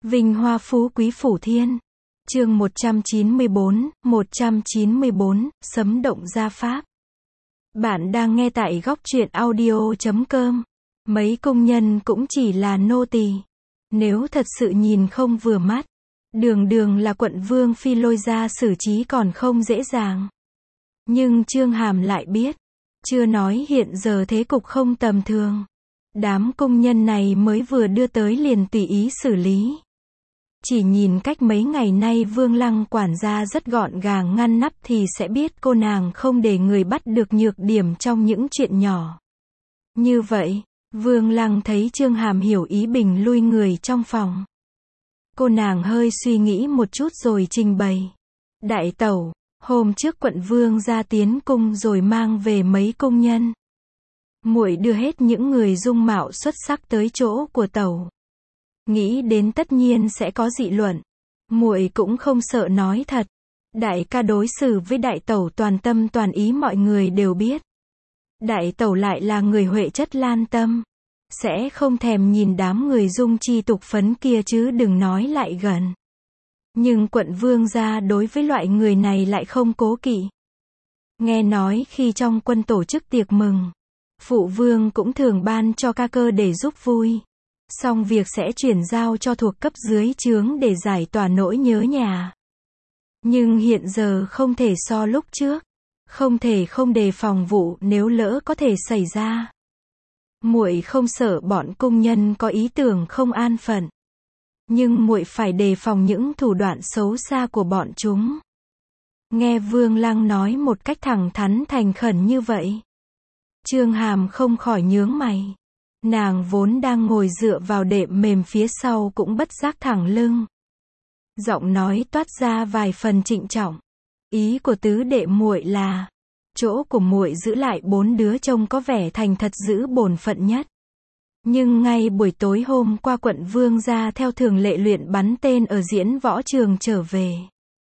Vinh hoa phú quý phủ thiên. Chương 194, sấm động gia pháp. Bạn đang nghe tại góc truyện audio.com. Mấy công nhân cũng chỉ là nô tỳ. Nếu thật sự nhìn không vừa mắt, đường đường là quận vương phi lôi ra xử trí còn không dễ dàng. Nhưng Chương Hàm lại biết, chưa nói hiện giờ thế cục không tầm thường. Đám công nhân này mới vừa đưa tới liền tùy ý xử lý. Chỉ nhìn cách mấy ngày nay Vương Lăng quản gia rất gọn gàng ngăn nắp thì sẽ biết cô nàng không để người bắt được nhược điểm trong những chuyện nhỏ. Như vậy, Vương Lăng thấy Chương Hàm hiểu ý bình lui người trong phòng. Cô nàng hơi suy nghĩ một chút rồi trình bày. Đại tẩu, hôm trước quận vương ra tiến cung rồi mang về mấy công nhân. Muội đưa hết những người dung mạo xuất sắc tới chỗ của tẩu. Nghĩ đến tất nhiên sẽ có dị luận. Muội cũng không sợ nói thật. Đại ca đối xử với đại tẩu toàn tâm toàn ý mọi người đều biết. Đại tẩu lại là người huệ chất lan tâm. Sẽ không thèm nhìn đám người dung chi tục phấn kia chứ đừng nói lại gần. Nhưng quận vương gia đối với loại người này lại không cố kỵ. Nghe nói khi trong quân tổ chức tiệc mừng, phụ vương cũng thường ban cho ca cơ để giúp vui. Xong việc sẽ chuyển giao cho thuộc cấp dưới trướng để giải tỏa nỗi nhớ nhà. Nhưng hiện giờ không thể so lúc trước. Không thể không đề phòng vụ nếu lỡ có thể xảy ra. Muội không sợ bọn công nhân có ý tưởng không an phận. Nhưng muội phải đề phòng những thủ đoạn xấu xa của bọn chúng. Nghe Vương Lăng nói một cách thẳng thắn thành khẩn như vậy, Chương Hàm không khỏi nhướng mày. Nàng vốn đang ngồi dựa vào đệm mềm phía sau cũng bất giác thẳng lưng. Giọng nói toát ra vài phần trịnh trọng. Ý của tứ đệ muội là, chỗ của muội giữ lại 4 đứa trông có vẻ thành thật giữ bổn phận nhất. Nhưng ngay buổi tối hôm qua quận vương gia theo thường lệ luyện bắn tên ở diễn võ trường trở về.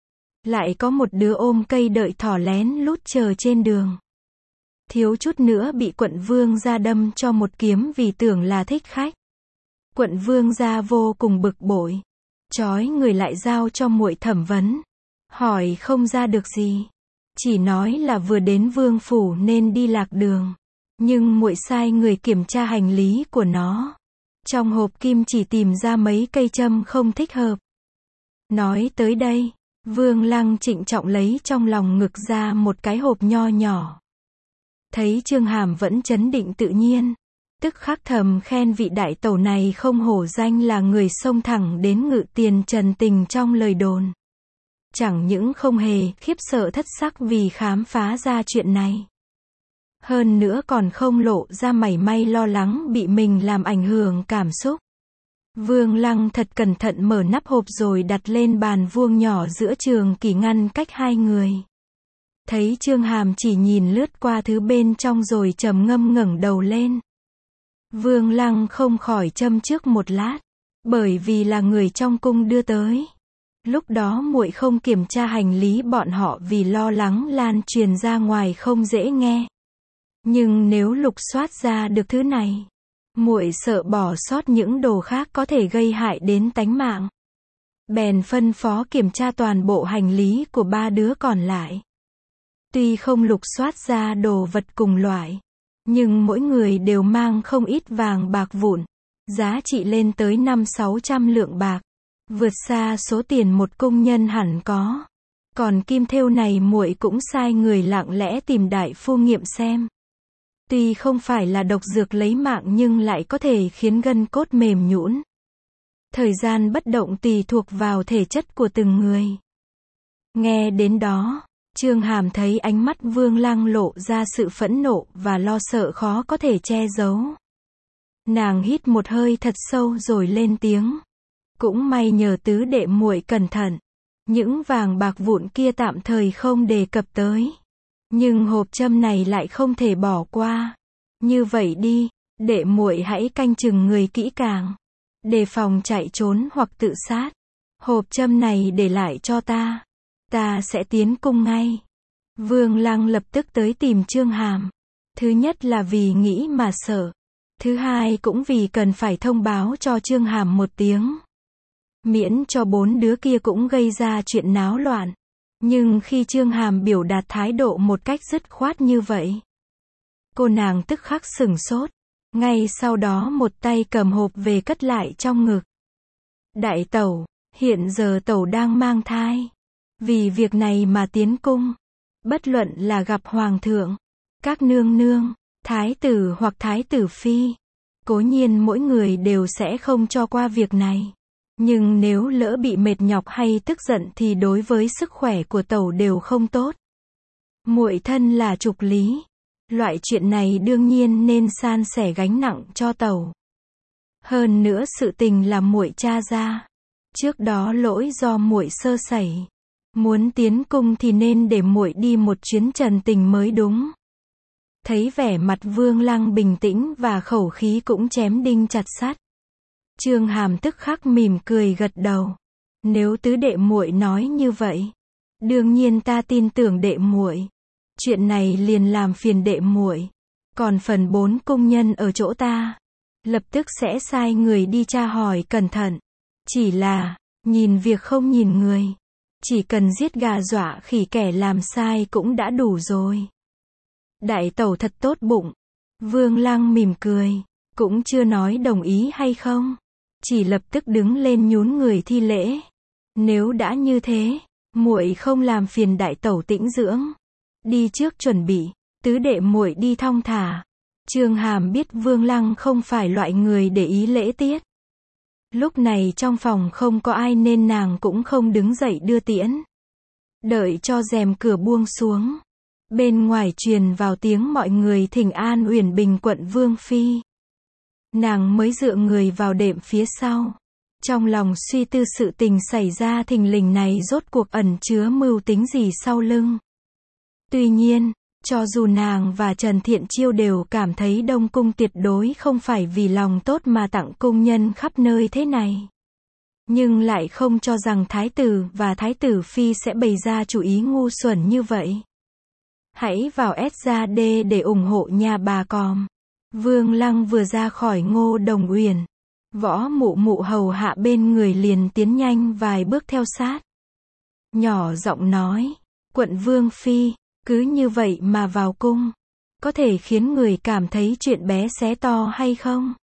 Lại có một đứa ôm cây đợi thỏ lén lút chờ trên đường. Thiếu chút nữa bị quận vương gia đâm cho một kiếm vì tưởng là thích khách. Quận vương gia vô cùng bực bội. Trói người lại giao cho muội thẩm vấn. Hỏi không ra được gì. Chỉ nói là vừa đến vương phủ nên đi lạc đường. Nhưng muội sai người kiểm tra hành lý của nó. Trong hộp kim chỉ tìm ra mấy cây châm không thích hợp. Nói tới đây, Vương Lăng trịnh trọng lấy trong lòng ngực ra một cái hộp nho nhỏ. Thấy Chương Hàm vẫn trấn định tự nhiên, tức khắc thầm khen vị đại tẩu này không hổ danh là người xông thẳng đến ngự tiền trần tình trong lời đồn. Chẳng những không hề khiếp sợ thất sắc vì khám phá ra chuyện này. Hơn nữa còn không lộ ra mảy may lo lắng bị mình làm ảnh hưởng cảm xúc. Vương Lăng thật cẩn thận mở nắp hộp rồi đặt lên bàn vuông nhỏ giữa trường kỳ ngăn cách hai người. Thấy Chương Hàm chỉ nhìn lướt qua thứ bên trong rồi trầm ngâm ngẩng đầu lên. Vương Lăng không khỏi châm trước một lát, bởi vì là người trong cung đưa tới. Lúc đó muội không kiểm tra hành lý bọn họ vì lo lắng lan truyền ra ngoài không dễ nghe. Nhưng nếu lục soát ra được thứ này, muội sợ bỏ sót những đồ khác có thể gây hại đến tánh mạng. Bèn phân phó kiểm tra toàn bộ hành lý của 3 đứa còn lại. Tuy không lục soát ra đồ vật cùng loại, nhưng mỗi người đều mang không ít vàng bạc vụn, giá trị lên tới 500-600 lượng bạc, vượt xa số tiền một công nhân hẳn có. Còn kim thêu này muội cũng sai người lặng lẽ tìm đại phu nghiệm xem. Tuy không phải là độc dược lấy mạng nhưng lại có thể khiến gân cốt mềm nhũn. Thời gian bất động tùy thuộc vào thể chất của từng người. Nghe đến đó, Chương Hàm thấy ánh mắt Vương Lăng lộ ra sự phẫn nộ và lo sợ khó có thể che giấu. Nàng hít một hơi thật sâu rồi lên tiếng. Cũng may nhờ tứ đệ muội cẩn thận. Những vàng bạc vụn kia tạm thời không đề cập tới. Nhưng hộp châm này lại không thể bỏ qua. Như vậy đi, đệ muội hãy canh chừng người kỹ càng. Đề phòng chạy trốn hoặc tự sát. Hộp châm này để lại cho ta. Ta sẽ tiến cung ngay. Vương Lăng lập tức tới tìm Chương Hàm. Thứ nhất là vì nghĩ mà sợ. Thứ hai cũng vì cần phải thông báo cho Chương Hàm một tiếng. miễn cho bốn đứa kia cũng gây ra chuyện náo loạn. Nhưng khi Chương Hàm biểu đạt thái độ một cách dứt khoát như vậy, cô nàng tức khắc sửng sốt, ngay sau đó một tay cầm hộp về cất lại trong ngực. Đại tẩu, hiện giờ tẩu đang mang thai. Vì việc này mà tiến cung. Bất luận là gặp hoàng thượng, các nương nương, thái tử hoặc thái tử phi, cố nhiên mỗi người đều sẽ không cho qua việc này. Nhưng nếu lỡ bị mệt nhọc hay tức giận thì đối với sức khỏe của tẩu đều không tốt. Muội thân là trục lý, loại chuyện này đương nhiên nên san sẻ gánh nặng cho tẩu. Hơn nữa sự tình là muội tra ra, trước đó lỗi do muội sơ sẩy. Muốn tiến cung thì nên để muội đi một chuyến trần tình mới đúng. Thấy vẻ mặt Vương Lăng bình tĩnh và khẩu khí cũng chém đinh chặt sắt, Chương Hàm tức khắc mỉm cười gật đầu. Nếu tứ đệ muội nói như vậy, đương nhiên ta tin tưởng đệ muội. Chuyện này liền làm phiền đệ muội. Còn phần 4 cung nhân ở chỗ ta, lập tức sẽ sai người đi tra hỏi cẩn thận. Chỉ là, nhìn việc không nhìn người. Chỉ cần giết gà dọa khỉ kẻ làm sai cũng đã đủ rồi. Đại tẩu thật tốt bụng. Vương Lăng mỉm cười, cũng chưa nói đồng ý hay không, chỉ lập tức đứng lên nhún người thi lễ. Nếu đã như thế, muội không làm phiền đại tẩu tĩnh dưỡng, đi trước chuẩn bị, tứ đệ muội đi thong thả. Chương Hàm biết Vương Lăng không phải loại người để ý lễ tiết. Lúc này trong phòng không có ai nên nàng cũng không đứng dậy đưa tiễn. Đợi cho rèm cửa buông xuống, bên ngoài truyền vào tiếng mọi người thỉnh an Uyển Bình quận Vương Phi. Nàng mới dựa người vào đệm phía sau, trong lòng suy tư sự tình xảy ra thình lình này rốt cuộc ẩn chứa mưu tính gì sau lưng. Tuy nhiên, cho dù nàng và Trần Thiện Chiêu đều cảm thấy Đông Cung tuyệt đối không phải vì lòng tốt mà tặng cung nhân khắp nơi thế này, nhưng lại không cho rằng thái tử và thái tử phi sẽ bày ra chủ ý ngu xuẩn như vậy. Hãy vào SRD để ủng hộ nhà bà Còm. Vương Lăng vừa ra khỏi Ngô Đồng Uyển, Võ Mụ Mụ hầu hạ bên người liền tiến nhanh vài bước theo sát. Nhỏ giọng nói, quận Vương Phi, cứ như vậy mà vào cung, có thể khiến người cảm thấy chuyện bé xé to hay không?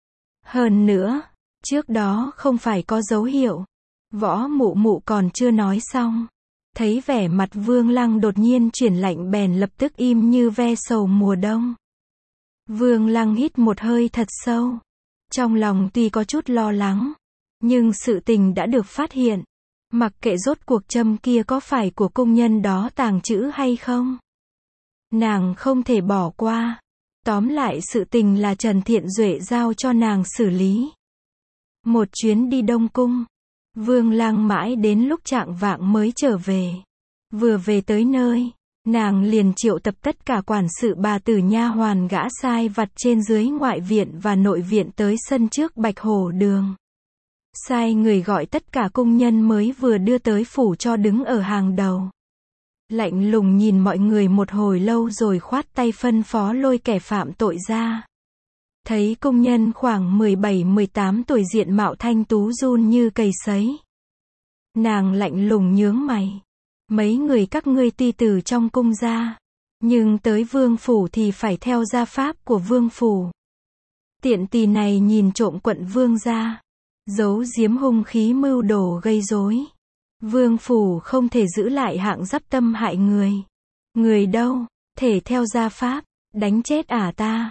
Hơn nữa, trước đó không phải có dấu hiệu. Võ Mụ Mụ còn chưa nói xong, thấy vẻ mặt Vương Lăng đột nhiên chuyển lạnh bèn lập tức im như ve sầu mùa đông. Vương Lăng hít một hơi thật sâu. Trong lòng tuy có chút lo lắng, nhưng sự tình đã được phát hiện. Mặc kệ rốt cuộc châm kia có phải của cung nhân đó tàng trữ hay không, nàng không thể bỏ qua. Tóm lại sự tình là Trần Thiện Duệ giao cho nàng xử lý. Một chuyến đi Đông Cung, Vương Lăng mãi đến lúc chạng vạng mới trở về. Vừa về tới nơi, nàng liền triệu tập tất cả quản sự bà tử nha hoàn gã sai vặt trên dưới ngoại viện và nội viện tới sân trước Bạch Hổ Đường. Sai người gọi tất cả cung nhân mới vừa đưa tới phủ cho đứng ở hàng đầu. Lạnh lùng nhìn mọi người một hồi lâu rồi khoát tay phân phó lôi kẻ phạm tội ra. Thấy cung nhân khoảng 17-18 tuổi diện mạo thanh tú run như cầy sấy. Nàng lạnh lùng nhướng mày. Mấy người các ngươi tuy từ trong cung ra, nhưng tới vương phủ thì phải theo gia pháp của vương phủ. Tiện tỳ này nhìn trộm quận vương gia, giấu giếm hung khí mưu đồ gây rối. Vương phủ không thể giữ lại hạng dắp tâm hại người. Người đâu, thể theo gia pháp, đánh chết ả ta.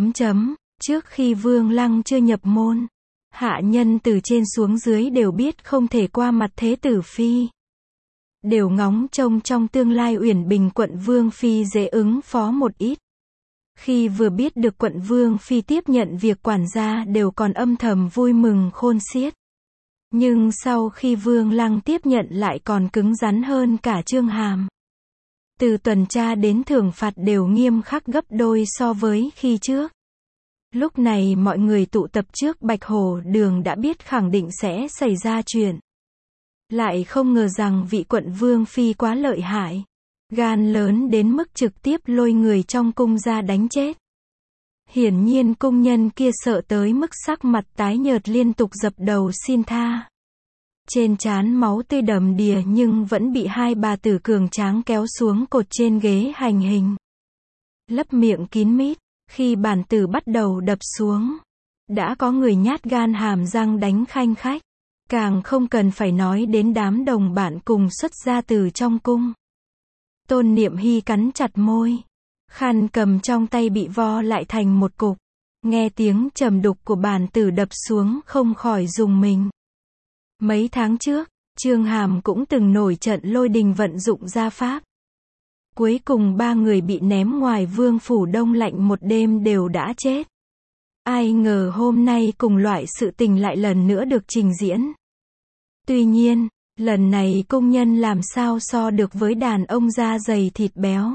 Trước khi Vương Lăng chưa nhập môn, hạ nhân từ trên xuống dưới đều biết không thể qua mặt thế tử phi. Đều ngóng trông trong tương lai Uyển Bình quận Vương Phi dễ ứng phó một ít. Khi vừa biết được quận Vương Phi tiếp nhận việc quản gia đều còn âm thầm vui mừng khôn xiết. Nhưng sau khi Vương Lăng tiếp nhận lại còn cứng rắn hơn cả Chương Hàm. Từ tuần tra đến thưởng phạt đều nghiêm khắc gấp đôi so với khi trước. Lúc này mọi người tụ tập trước Bạch Hổ Đường đã biết khẳng định sẽ xảy ra chuyện. Lại không ngờ rằng vị quận Vương Phi quá lợi hại. Gan lớn đến mức trực tiếp lôi người trong cung ra đánh chết. Hiển nhiên cung nhân kia sợ tới mức sắc mặt tái nhợt liên tục dập đầu xin tha. Trên trán máu tươi đầm đìa nhưng vẫn bị hai bà tử cường tráng kéo xuống cột trên ghế hành hình. Lấp miệng kín mít, khi bản tử bắt đầu đập xuống, đã có người nhát gan hàm răng đánh khanh khách. Càng không cần phải nói đến đám đồng bạn cùng xuất gia từ trong cung. Tôn Niệm Hy cắn chặt môi. Khăn cầm trong tay bị vo lại thành một cục. Nghe tiếng trầm đục của bản tử đập xuống không khỏi rùng mình. Mấy tháng trước, Chương Hàm cũng từng nổi trận lôi đình vận dụng gia pháp. Cuối cùng 3 người bị ném ngoài vương phủ đông lạnh một đêm đều đã chết. Ai ngờ hôm nay cùng loại sự tình lại lần nữa được trình diễn. Tuy nhiên, lần này công nhân làm sao so được với đàn ông da dày thịt béo.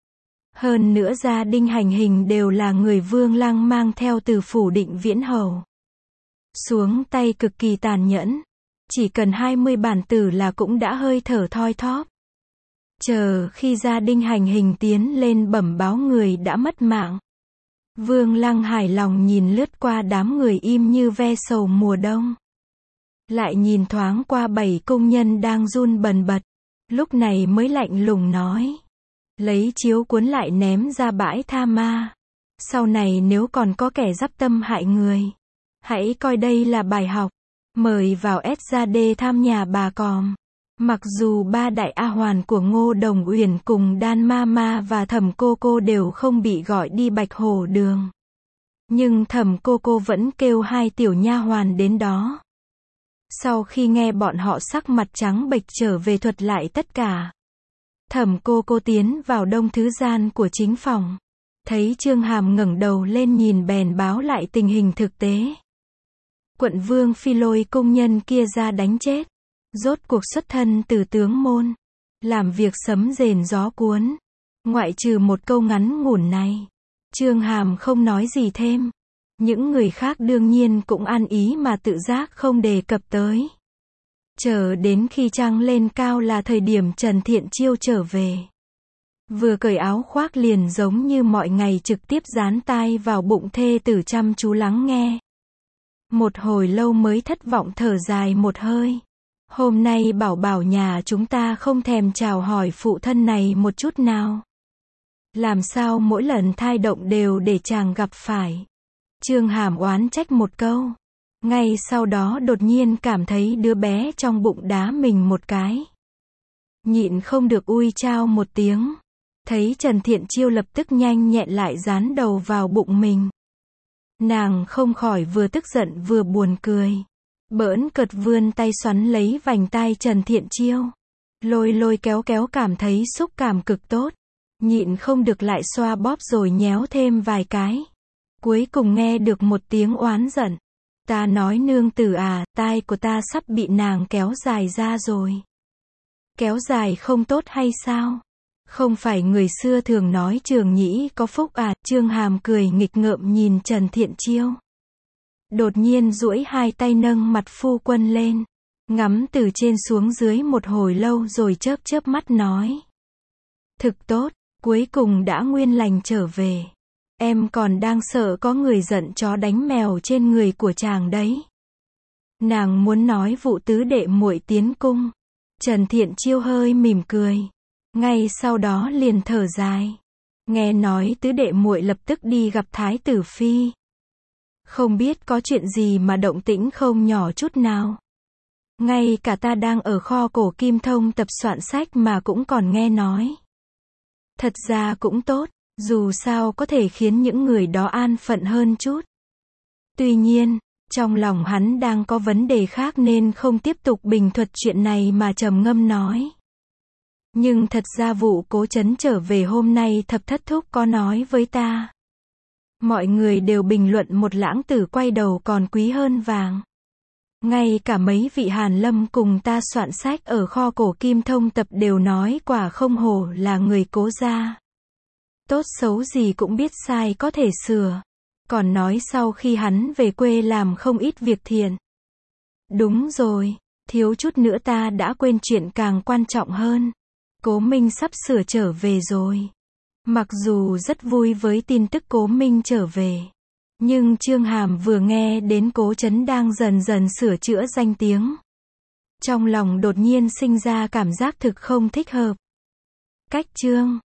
Hơn nữa gia đình hành hình đều là người Vương Lăng mang theo từ phủ Định Viễn Hầu. Xuống tay cực kỳ tàn nhẫn. Chỉ cần 20 bản tử là cũng đã hơi thở thoi thóp. Chờ khi gia đình hành hình tiến lên bẩm báo người đã mất mạng. Vương Lăng hài lòng nhìn lướt qua đám người im như ve sầu mùa đông. Lại nhìn thoáng qua 7 công nhân đang run bần bật. Lúc này mới lạnh lùng nói. Lấy chiếu cuốn lại ném ra bãi tha ma. Sau này nếu còn có kẻ dắp tâm hại người, hãy coi đây là bài học. Mời vào SAD thăm nhà bà Còm. Mặc dù 3 đại A Hoàn của Ngô Đồng Uyển cùng Đan Mama và Thẩm Cô Cô đều không bị gọi đi Bạch Hổ Đường. Nhưng Thẩm Cô Cô vẫn kêu 2 tiểu nha hoàn đến đó. Sau khi nghe bọn họ sắc mặt trắng bệch trở về thuật lại tất cả, Thẩm Cô Cô tiến vào đông thứ gian của chính phòng. Thấy Chương Hàm ngẩng đầu lên nhìn bèn báo lại tình hình thực tế. Quận Vương Phi lôi công nhân kia ra đánh chết. Rốt cuộc xuất thân từ tướng môn. Làm việc sấm rền gió cuốn. Ngoại trừ một câu ngắn ngủn này, Chương Hàm không nói gì thêm. Những người khác đương nhiên cũng ăn ý mà tự giác không đề cập tới. Chờ đến khi trăng lên cao là thời điểm Trần Thiện Chiêu trở về. Vừa cởi áo khoác liền giống như mọi ngày trực tiếp dán tai vào bụng thê tử chăm chú lắng nghe. Một hồi lâu mới thất vọng thở dài một hơi. Hôm nay bảo bảo nhà chúng ta không thèm chào hỏi phụ thân này một chút nào. Làm sao mỗi lần thai động đều để chàng gặp phải. Chương Hàm oán trách một câu. Ngay sau đó đột nhiên cảm thấy đứa bé trong bụng đá mình một cái. Nhịn không được ui chao một tiếng. Thấy Trần Thiện Chiêu lập tức nhanh nhẹn lại dán đầu vào bụng mình. Nàng không khỏi vừa tức giận vừa buồn cười. Bỡn cợt vươn tay xoắn lấy vành tai Trần Thiện Chiêu. Lôi lôi kéo kéo cảm thấy xúc cảm cực tốt. Nhịn không được lại xoa bóp rồi nhéo thêm vài cái. Cuối cùng nghe được một tiếng oán giận. Ta nói nương tử à, tai của ta sắp bị nàng kéo dài ra rồi. Kéo dài không tốt hay sao? Không phải người xưa thường nói Trường Nhĩ có phúc à? Chương Hàm cười nghịch ngợm nhìn Trần Thiện Chiêu. Đột nhiên duỗi hai tay nâng mặt phu quân lên. Ngắm từ trên xuống dưới một hồi lâu rồi chớp chớp mắt nói. Thực tốt, cuối cùng đã nguyên lành trở về. Em còn đang sợ có người giận chó đánh mèo trên người của chàng đấy. Nàng muốn nói vụ tứ đệ muội tiến cung. Trần Thiện Chiêu hơi mỉm cười. Ngay sau đó liền thở dài. Nghe nói tứ đệ muội lập tức đi gặp Thái tử Phi. Không biết có chuyện gì mà động tĩnh không nhỏ chút nào. Ngay cả ta đang ở kho cổ Kim Thông tập soạn sách mà cũng còn nghe nói. Thật ra cũng tốt, dù sao có thể khiến những người đó an phận hơn chút. Tuy nhiên, trong lòng hắn đang có vấn đề khác nên không tiếp tục bình thuật chuyện này mà trầm ngâm nói. Nhưng thật ra vụ Cố Chấn trở về hôm nay Thập Thất Thúc có nói với ta. Mọi người đều bình luận một lãng tử quay đầu còn quý hơn vàng. Ngay cả mấy vị Hàn Lâm cùng ta soạn sách ở kho cổ Kim Thông tập đều nói quả không hổ là người Cố gia. Tốt xấu gì cũng biết sai có thể sửa. Còn nói sau khi hắn về quê làm không ít việc thiện. Đúng rồi, thiếu chút nữa ta đã quên chuyện càng quan trọng hơn. Cố Minh sắp sửa trở về rồi. Mặc dù rất vui với tin tức Cố Minh trở về. Nhưng Chương Hàm vừa nghe đến Cố Chấn đang dần dần sửa chữa danh tiếng. trong lòng đột nhiên sinh ra cảm giác thực không thích hợp. Cách chương